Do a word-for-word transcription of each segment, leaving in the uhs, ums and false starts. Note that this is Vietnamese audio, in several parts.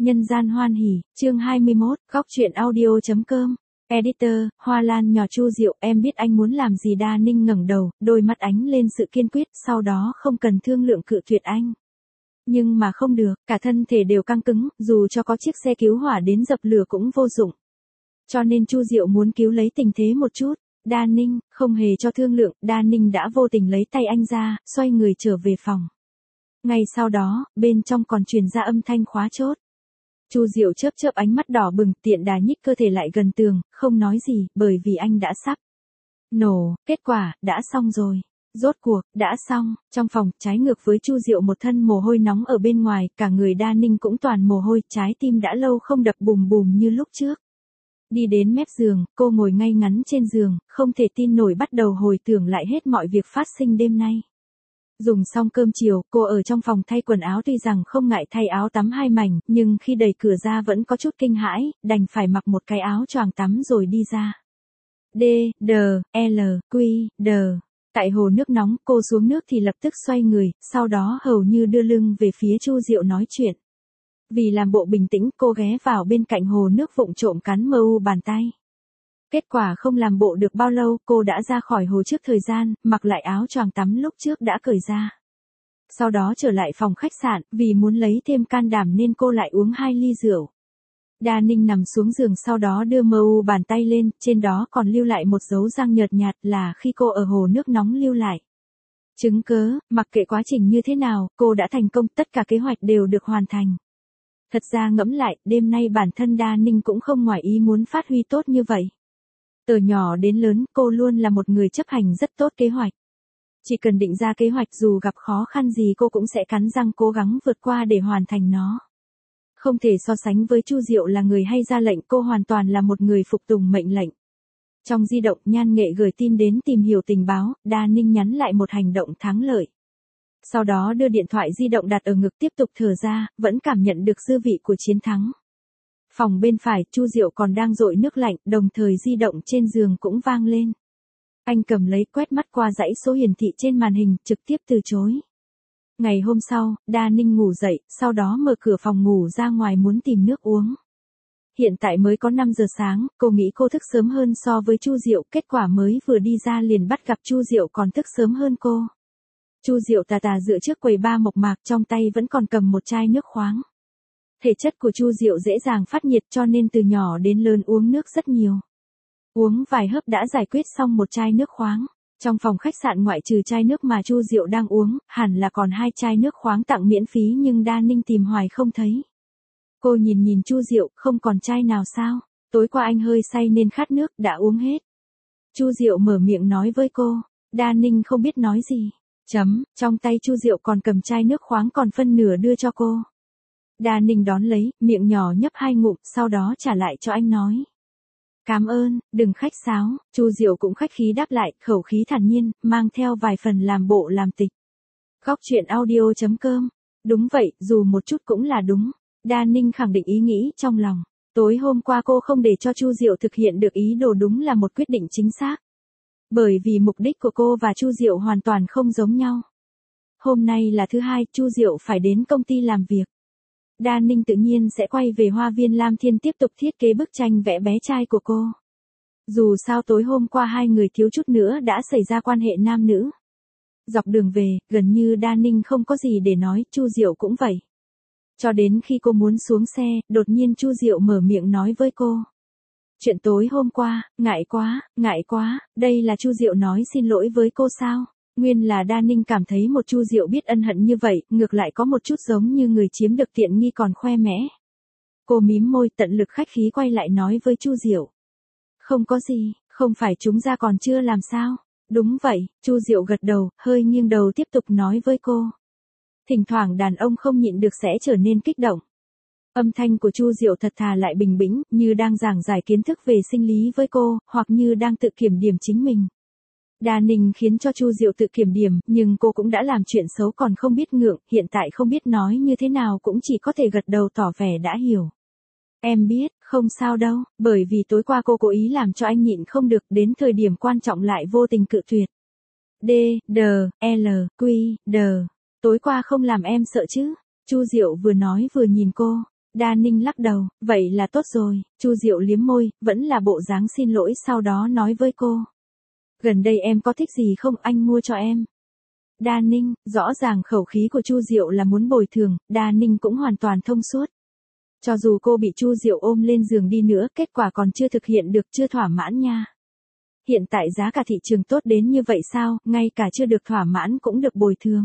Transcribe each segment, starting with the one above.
Nhân gian hoan hỉ, chương hai mươi mốt, góc truyện audio chấm com. Editor, Hoa Lan nhỏ Chu Diệu, em biết anh muốn làm gì. Đa Ninh ngẩng đầu, đôi mắt ánh lên sự kiên quyết, sau đó không cần thương lượng cự tuyệt anh. Nhưng mà không được, cả thân thể đều căng cứng, dù cho có chiếc xe cứu hỏa đến dập lửa cũng vô dụng. Cho nên Chu Diệu muốn cứu lấy tình thế một chút. Đa Ninh, không hề cho thương lượng, Đa Ninh đã vô tình lấy tay anh ra, xoay người trở về phòng. Ngay sau đó, bên trong còn truyền ra âm thanh khóa chốt. Chu Diệu chớp chớp ánh mắt đỏ bừng, tiện đà nhích cơ thể lại gần tường, không nói gì, bởi vì anh đã sắp nổ. Kết quả, đã xong rồi. Rốt cuộc, đã xong. Trong phòng, trái ngược với Chu Diệu một thân mồ hôi nóng ở bên ngoài, cả người Đa Ninh cũng toàn mồ hôi, trái tim đã lâu không đập bùm bùm như lúc trước. Đi đến mép giường, cô ngồi ngay ngắn trên giường, không thể tin nổi bắt đầu hồi tưởng lại hết mọi việc phát sinh đêm nay. Dùng xong cơm chiều, cô ở trong phòng thay quần áo, tuy rằng không ngại thay áo tắm hai mảnh, nhưng khi đẩy cửa ra vẫn có chút kinh hãi, đành phải mặc một cái áo choàng tắm rồi đi ra. D, D, L, Q, D. Tại hồ nước nóng, cô xuống nước thì lập tức xoay người, sau đó hầu như đưa lưng về phía Chu Diệu nói chuyện. Vì làm bộ bình tĩnh, cô ghé vào bên cạnh hồ nước vụng trộm cắn mờ u bàn tay. Kết quả không làm bộ được bao lâu, cô đã ra khỏi hồ trước thời gian, mặc lại áo choàng tắm lúc trước đã cởi ra. Sau đó trở lại phòng khách sạn, vì muốn lấy thêm can đảm nên cô lại uống hai ly rượu. Đa Ninh nằm xuống giường, sau đó đưa mờ u bàn tay lên, trên đó còn lưu lại một dấu răng nhợt nhạt, là khi cô ở hồ nước nóng lưu lại. Chứng cớ, mặc kệ quá trình như thế nào, cô đã thành công, tất cả kế hoạch đều được hoàn thành. Thật ra ngẫm lại, đêm nay bản thân Đa Ninh cũng không ngoài ý muốn phát huy tốt như vậy. Từ nhỏ đến lớn, cô luôn là một người chấp hành rất tốt kế hoạch. Chỉ cần định ra kế hoạch, dù gặp khó khăn gì cô cũng sẽ cắn răng cố gắng vượt qua để hoàn thành nó. Không thể so sánh với Chu Diệu là người hay ra lệnh, cô hoàn toàn là một người phục tùng mệnh lệnh. Trong di động, Nhan Nghệ gửi tin đến tìm hiểu tình báo, Đa Ninh nhắn lại một hành động thắng lợi. Sau đó đưa điện thoại di động đặt ở ngực, tiếp tục thở ra, vẫn cảm nhận được dư vị của chiến thắng. Phòng bên phải, Chu Diệu còn đang dội nước lạnh, đồng thời di động trên giường cũng vang lên. Anh cầm lấy, quét mắt qua dãy số hiển thị trên màn hình, trực tiếp từ chối. Ngày hôm sau, Đa Ninh ngủ dậy, sau đó mở cửa phòng ngủ ra ngoài muốn tìm nước uống. Hiện tại mới có năm giờ sáng, cô nghĩ cô thức sớm hơn so với Chu Diệu, kết quả mới vừa đi ra liền bắt gặp Chu Diệu còn thức sớm hơn cô. Chu Diệu tà tà dựa trước quầy bar mộc mạc, trong tay vẫn còn cầm một chai nước khoáng. Thể chất của Chu Diệu dễ dàng phát nhiệt, cho nên từ nhỏ đến lớn uống nước rất nhiều. Uống vài hớp đã giải quyết xong một chai nước khoáng. Trong phòng khách sạn ngoại trừ chai nước mà Chu Diệu đang uống, hẳn là còn hai chai nước khoáng tặng miễn phí, nhưng Đa Ninh tìm hoài không thấy. Cô nhìn nhìn Chu Diệu, không còn chai nào sao? Tối qua anh hơi say nên khát nước, đã uống hết. Chu Diệu mở miệng nói với cô. Đa Ninh không biết nói gì. Chấm, trong tay Chu Diệu còn cầm chai nước khoáng còn phân nửa đưa cho cô. Đa Ninh đón lấy, miệng nhỏ nhấp hai ngụm, sau đó trả lại cho anh nói. Cảm ơn, đừng khách sáo. Chu Diệu cũng khách khí đáp lại, khẩu khí thản nhiên, mang theo vài phần làm bộ làm tịch. Góc truyện audio chấm com. Đúng vậy, dù một chút cũng là đúng. Đa Ninh khẳng định ý nghĩ trong lòng. Tối hôm qua cô không để cho Chu Diệu thực hiện được ý đồ đúng là một quyết định chính xác. Bởi vì mục đích của cô và Chu Diệu hoàn toàn không giống nhau. Hôm nay là thứ hai, Chu Diệu phải đến công ty làm việc. Đa Ninh tự nhiên sẽ quay về Hoa viên Lam Thiên tiếp tục thiết kế bức tranh vẽ bé trai của cô. Dù sao tối hôm qua hai người thiếu chút nữa đã xảy ra quan hệ nam nữ. Dọc đường về, gần như Đa Ninh không có gì để nói, Chu Diệu cũng vậy. Cho đến khi cô muốn xuống xe, đột nhiên Chu Diệu mở miệng nói với cô. Chuyện tối hôm qua, ngại quá, ngại quá, đây là Chu Diệu nói xin lỗi với cô sao? Nguyên là Đa Ninh cảm thấy một Chu Diệu biết ân hận như vậy, ngược lại có một chút giống như người chiếm được tiện nghi còn khoe mẽ. Cô mím môi, tận lực khách khí quay lại nói với Chu Diệu. Không có gì, không phải chúng ta còn chưa làm sao? Đúng vậy, Chu Diệu gật đầu, hơi nghiêng đầu tiếp tục nói với cô. Thỉnh thoảng đàn ông không nhịn được sẽ trở nên kích động. Âm thanh của Chu Diệu thật thà lại bình bĩnh, như đang giảng giải kiến thức về sinh lý với cô, hoặc như đang tự kiểm điểm chính mình. Đa Ninh khiến cho Chu Diệu tự kiểm điểm, nhưng cô cũng đã làm chuyện xấu còn không biết ngượng, hiện tại không biết nói như thế nào cũng chỉ có thể gật đầu tỏ vẻ đã hiểu. Em biết, không sao đâu, bởi vì tối qua cô cố ý làm cho anh nhịn không được, đến thời điểm quan trọng lại vô tình cự tuyệt. D, D, L, Q, D. Tối qua không làm em sợ chứ? Chu Diệu vừa nói vừa nhìn cô. Đa Ninh lắc đầu, vậy là tốt rồi. Chu Diệu liếm môi, vẫn là bộ dáng xin lỗi, sau đó nói với cô. Gần đây em có thích gì không, anh mua cho em. Đa Ninh, rõ ràng khẩu khí của Chu Diệu là muốn bồi thường, Đa Ninh cũng hoàn toàn thông suốt. Cho dù cô bị Chu Diệu ôm lên giường đi nữa, kết quả còn chưa thực hiện được, chưa thỏa mãn nha. Hiện tại giá cả thị trường tốt đến như vậy sao, ngay cả chưa được thỏa mãn cũng được bồi thường.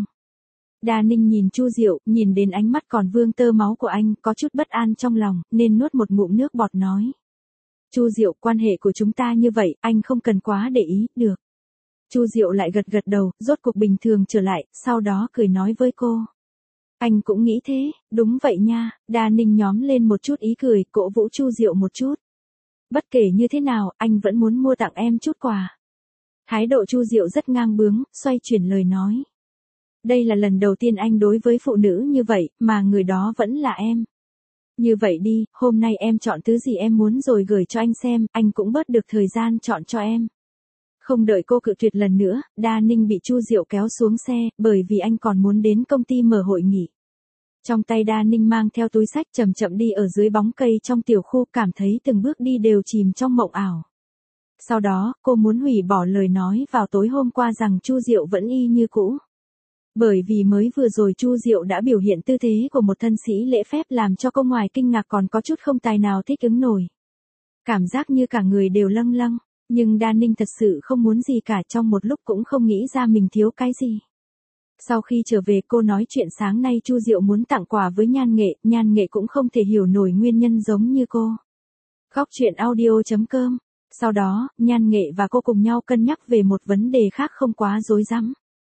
Đa Ninh nhìn Chu Diệu, nhìn đến ánh mắt còn vương tơ máu của anh, có chút bất an trong lòng, nên nuốt một ngụm nước bọt nói. Chu Diệu, quan hệ của chúng ta như vậy, anh không cần quá để ý, được. Chu Diệu lại gật gật đầu, rốt cuộc bình thường trở lại, sau đó cười nói với cô. Anh cũng nghĩ thế, đúng vậy nha. Đa Ninh nhóm lên một chút ý cười, cổ vũ Chu Diệu một chút. Bất kể như thế nào, anh vẫn muốn mua tặng em chút quà. Thái độ Chu Diệu rất ngang bướng, xoay chuyển lời nói. Đây là lần đầu tiên anh đối với phụ nữ như vậy, mà người đó vẫn là em. Như vậy đi, hôm nay em chọn thứ gì em muốn rồi gửi cho anh xem, anh cũng bớt được thời gian chọn cho em. Không đợi cô cự tuyệt lần nữa, Đa Ninh bị Chu Diệu kéo xuống xe, bởi vì anh còn muốn đến công ty mở hội nghị. Trong tay Đa Ninh mang theo túi xách chậm chậm đi ở dưới bóng cây trong tiểu khu, cảm thấy từng bước đi đều chìm trong mộng ảo. Sau đó, cô muốn hủy bỏ lời nói vào tối hôm qua rằng Chu Diệu vẫn y như cũ. Bởi vì mới vừa rồi Chu Diệu đã biểu hiện tư thế của một thân sĩ lễ phép làm cho cô ngoài kinh ngạc còn có chút không tài nào thích ứng nổi. Cảm giác như cả người đều lâng lâng, nhưng Đa Ninh thật sự không muốn gì cả, trong một lúc cũng không nghĩ ra mình thiếu cái gì. Sau khi trở về cô nói chuyện sáng nay Chu Diệu muốn tặng quà với Nhan Nghệ, Nhan Nghệ cũng không thể hiểu nổi nguyên nhân giống như cô. Góc truyện audio chấm com. Sau đó, Nhan Nghệ và cô cùng nhau cân nhắc về một vấn đề khác không quá rối rắm.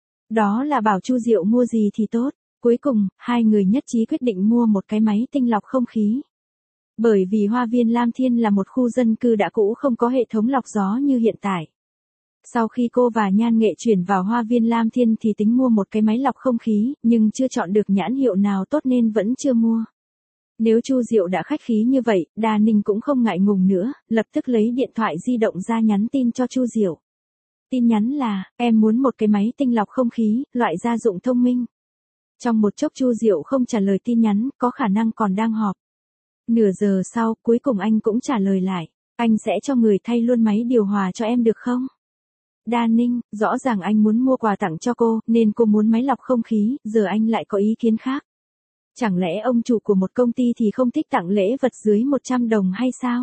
Đó là bảo Chu Diệu mua gì thì tốt. Cuối cùng, hai người nhất trí quyết định mua một cái máy tinh lọc không khí. Bởi vì Hoa viên Lam Thiên là một khu dân cư đã cũ không có hệ thống lọc gió như hiện tại. Sau khi cô và Nhan Nghệ chuyển vào Hoa viên Lam Thiên thì tính mua một cái máy lọc không khí, nhưng chưa chọn được nhãn hiệu nào tốt nên vẫn chưa mua. Nếu Chu Diệu đã khách khí như vậy, Đa Ninh cũng không ngại ngùng nữa, lập tức lấy điện thoại di động ra nhắn tin cho Chu Diệu. Tin nhắn là, em muốn một cái máy tinh lọc không khí, loại gia dụng thông minh. Trong một chốc Chu Diệu không trả lời tin nhắn, có khả năng còn đang họp. Nửa giờ sau, cuối cùng anh cũng trả lời lại, anh sẽ cho người thay luôn máy điều hòa cho em được không? Đa Ninh, rõ ràng anh muốn mua quà tặng cho cô, nên cô muốn máy lọc không khí, giờ anh lại có ý kiến khác. Chẳng lẽ ông chủ của một công ty thì không thích tặng lễ vật dưới một trăm đồng hay sao?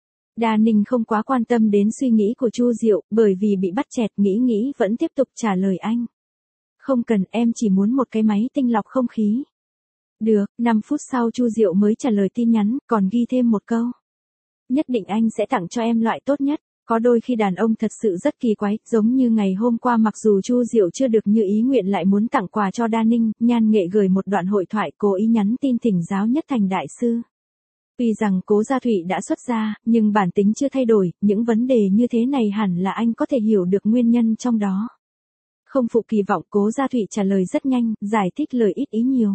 Đa Ninh không quá quan tâm đến suy nghĩ của Chu Diệu, bởi vì bị bắt chẹt nghĩ nghĩ vẫn tiếp tục trả lời anh. Không cần, em chỉ muốn một cái máy tinh lọc không khí. Được, năm phút sau Chu Diệu mới trả lời tin nhắn, còn ghi thêm một câu. Nhất định anh sẽ tặng cho em loại tốt nhất. Có đôi khi đàn ông thật sự rất kỳ quái, giống như ngày hôm qua mặc dù Chu Diệu chưa được như ý nguyện lại muốn tặng quà cho Đa Ninh, Nhan Nghệ gửi một đoạn hội thoại cố ý nhắn tin thỉnh giáo Nhất Thành đại sư. Tuy rằng Cố Gia Thụy đã xuất gia, nhưng bản tính chưa thay đổi, những vấn đề như thế này hẳn là anh có thể hiểu được nguyên nhân trong đó. Không phụ kỳ vọng, Cố Gia Thụy trả lời rất nhanh, giải thích lời ít ý nhiều.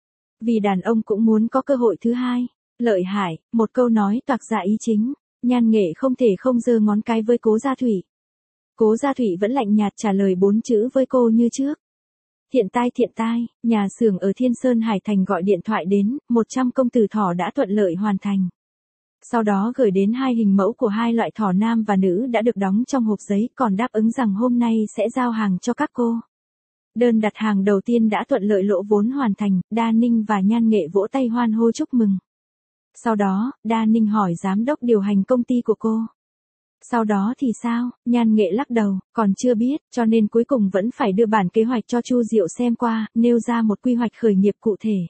Vì đàn ông cũng muốn có cơ hội thứ hai. Lợi hại, một câu nói toạc ra ý chính. Nhan Nghệ không thể không giơ ngón cái với Cố Gia Thụy. Cố Gia Thụy vẫn lạnh nhạt trả lời bốn chữ với cô như trước. Thiện tai thiện tai, nhà xưởng ở Thiên Sơn Hải Thành gọi điện thoại đến, một trăm công tử thỏ đã thuận lợi hoàn thành. Sau đó gửi đến hai hình mẫu của hai loại thỏ nam và nữ đã được đóng trong hộp giấy, còn đáp ứng rằng hôm nay sẽ giao hàng cho các cô. Đơn đặt hàng đầu tiên đã thuận lợi lỗ vốn hoàn thành, Đa Ninh và Nhan Nghệ vỗ tay hoan hô chúc mừng. Sau đó, Đa Ninh hỏi giám đốc điều hành công ty của cô. Sau đó thì sao? Nhan Nghệ lắc đầu, còn chưa biết, cho nên cuối cùng vẫn phải đưa bản kế hoạch cho Chu Diệu xem qua, nêu ra một quy hoạch khởi nghiệp cụ thể.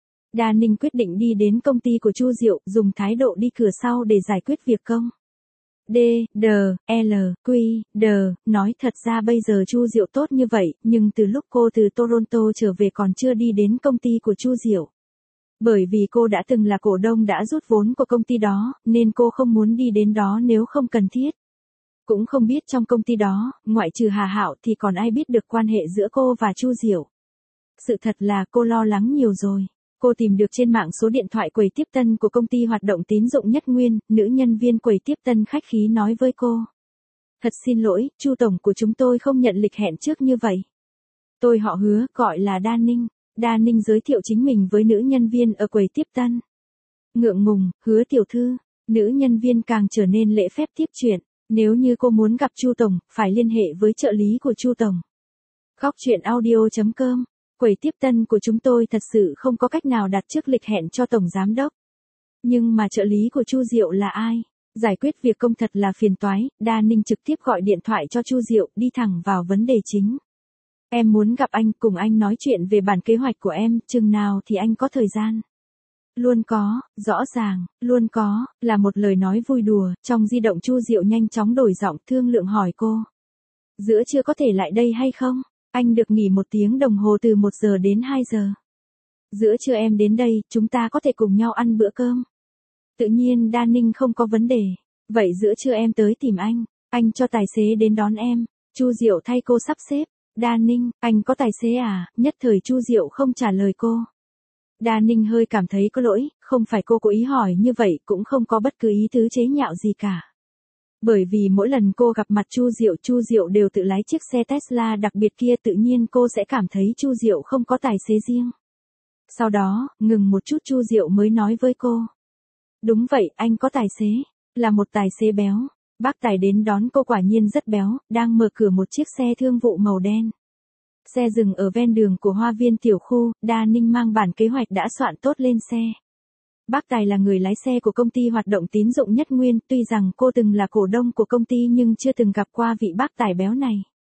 Đa Ninh quyết định đi đến công ty của Chu Diệu, dùng thái độ đi cửa sau để giải quyết việc công. D, D, L, Q, D, nói thật ra bây giờ Chu Diệu tốt như vậy, nhưng từ lúc cô từ Toronto trở về còn chưa đi đến công ty của Chu Diệu. Bởi vì cô đã từng là cổ đông đã rút vốn của công ty đó, nên cô không muốn đi đến đó nếu không cần thiết. Cũng không biết trong công ty đó, ngoại trừ Hà Hạo thì còn ai biết được quan hệ giữa cô và Chu Diệu. Sự thật là cô lo lắng nhiều rồi. Cô tìm được trên mạng số điện thoại quầy tiếp tân của công ty hoạt động tín dụng Nhất Nguyên, nữ nhân viên quầy tiếp tân khách khí nói với cô. Thật xin lỗi, Chu tổng của chúng tôi không nhận lịch hẹn trước như vậy. Tôi họ Hứa, gọi là Đa Ninh. Đa Ninh giới thiệu chính mình với nữ nhân viên ở quầy tiếp tân. Ngượng ngùng, Hứa tiểu thư. Nữ nhân viên càng trở nên lễ phép tiếp chuyện. Nếu như cô muốn gặp Chu tổng, phải liên hệ với trợ lý của Chu tổng. Góc truyện audio chấm com. Quầy tiếp tân của chúng tôi thật sự không có cách nào đặt trước lịch hẹn cho tổng giám đốc. Nhưng mà trợ lý của Chu Diệu là ai? Giải quyết việc công thật là phiền toái, Đa Ninh trực tiếp gọi điện thoại cho Chu Diệu, đi thẳng vào vấn đề chính. Em muốn gặp anh, cùng anh nói chuyện về bản kế hoạch của em, chừng nào thì anh có thời gian. Luôn có, rõ ràng, luôn có, là một lời nói vui đùa, trong di động Chu Diệu nhanh chóng đổi giọng thương lượng hỏi cô. Giữa trưa có thể lại đây hay không? Anh được nghỉ một tiếng đồng hồ từ một giờ đến hai giờ. Giữa trưa em đến đây, chúng ta có thể cùng nhau ăn bữa cơm. Tự nhiên Đa Ninh không có vấn đề. Vậy giữa trưa em tới tìm anh, anh cho tài xế đến đón em. Chu Diệu thay cô sắp xếp. Đa Ninh, anh có tài xế à? Nhất thời Chu Diệu không trả lời cô. Đa Ninh hơi cảm thấy có lỗi, không phải cô cố ý hỏi như vậy, cũng không có bất cứ ý tứ chế nhạo gì cả. Bởi vì mỗi lần cô gặp mặt Chu Diệu, Chu Diệu đều tự lái chiếc xe Tesla đặc biệt kia, tự nhiên cô sẽ cảm thấy Chu Diệu không có tài xế riêng. Sau đó, ngừng một chút Chu Diệu mới nói với cô. Đúng vậy, anh có tài xế, là một tài xế béo. Bác tài đến đón cô quả nhiên rất béo, đang mở cửa một chiếc xe thương vụ màu đen. Xe dừng ở ven đường của hoa viên tiểu khu, Đa Ninh mang bản kế hoạch đã soạn tốt lên xe. Bác Tài là người lái xe của công ty hoạt động tín dụng Nhất Nguyên, tuy rằng cô từng là cổ đông của công ty nhưng chưa từng gặp qua vị bác Tài béo này.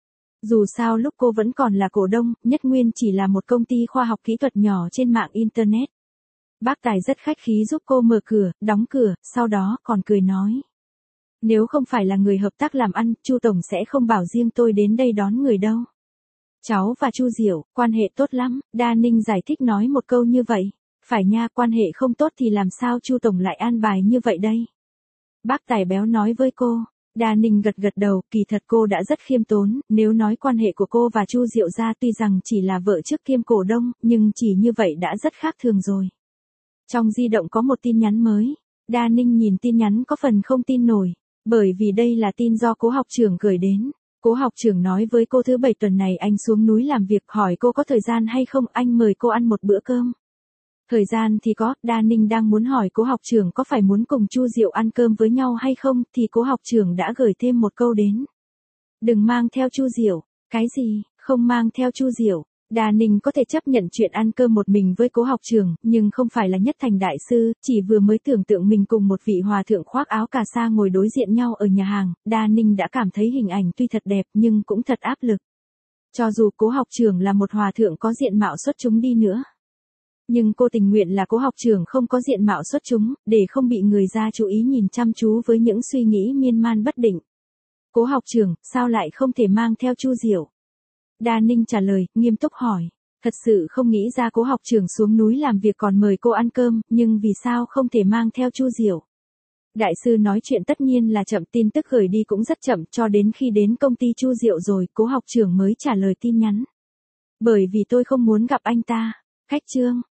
Dù sao lúc cô vẫn còn là cổ đông, Nhất Nguyên chỉ là một công ty khoa học kỹ thuật nhỏ trên mạng Internet. Bác Tài rất khách khí giúp cô mở cửa, đóng cửa, sau đó còn cười nói. Nếu không phải là người hợp tác làm ăn, Chu tổng sẽ không bảo riêng tôi đến đây đón người đâu. Cháu và Chu Diệu, quan hệ tốt lắm, Đa Ninh giải thích nói một câu như vậy. Phải nha, quan hệ không tốt thì làm sao Chu tổng lại an bài như vậy đây? Bác Tài béo nói với cô. Đa Ninh gật gật đầu, kỳ thật cô đã rất khiêm tốn, nếu nói quan hệ của cô và Chu Diệu ra tuy rằng chỉ là vợ trước kiêm cổ đông, nhưng chỉ như vậy đã rất khác thường rồi. Trong di động có một tin nhắn mới. Đa Ninh nhìn tin nhắn có phần không tin nổi, bởi vì đây là tin do Cố học trưởng gửi đến. Cố học trưởng nói với cô thứ bảy tuần này anh xuống núi làm việc, hỏi cô có thời gian hay không, anh mời cô ăn một bữa cơm. Thời gian thì có, Đa Ninh đang muốn hỏi Cố học trưởng có phải muốn cùng Chu Diệu ăn cơm với nhau hay không, thì Cố học trưởng đã gửi thêm một câu đến. Đừng mang theo Chu Diệu. Cái gì, không mang theo Chu Diệu? Đa Ninh có thể chấp nhận chuyện ăn cơm một mình với Cố học trưởng, nhưng không phải là Nhất Thành đại sư, chỉ vừa mới tưởng tượng mình cùng một vị hòa thượng khoác áo cà sa ngồi đối diện nhau ở nhà hàng, Đa Ninh đã cảm thấy hình ảnh tuy thật đẹp nhưng cũng thật áp lực. Cho dù Cố học trưởng là một hòa thượng có diện mạo xuất chúng đi nữa, nhưng cô tình nguyện là Cố học trưởng không có diện mạo xuất chúng, để không bị người ra chú ý nhìn chăm chú với những suy nghĩ miên man bất định. Cố học trưởng, sao lại không thể mang theo Chu Diệu? Đa Ninh trả lời, nghiêm túc hỏi. Thật sự không nghĩ ra Cố học trưởng xuống núi làm việc còn mời cô ăn cơm, nhưng vì sao không thể mang theo Chu Diệu? Đại sư nói chuyện tất nhiên là chậm, tin tức gửi đi cũng rất chậm, cho đến khi đến công ty Chu Diệu rồi, Cố học trưởng mới trả lời tin nhắn. Bởi vì tôi không muốn gặp anh ta. Cách chương.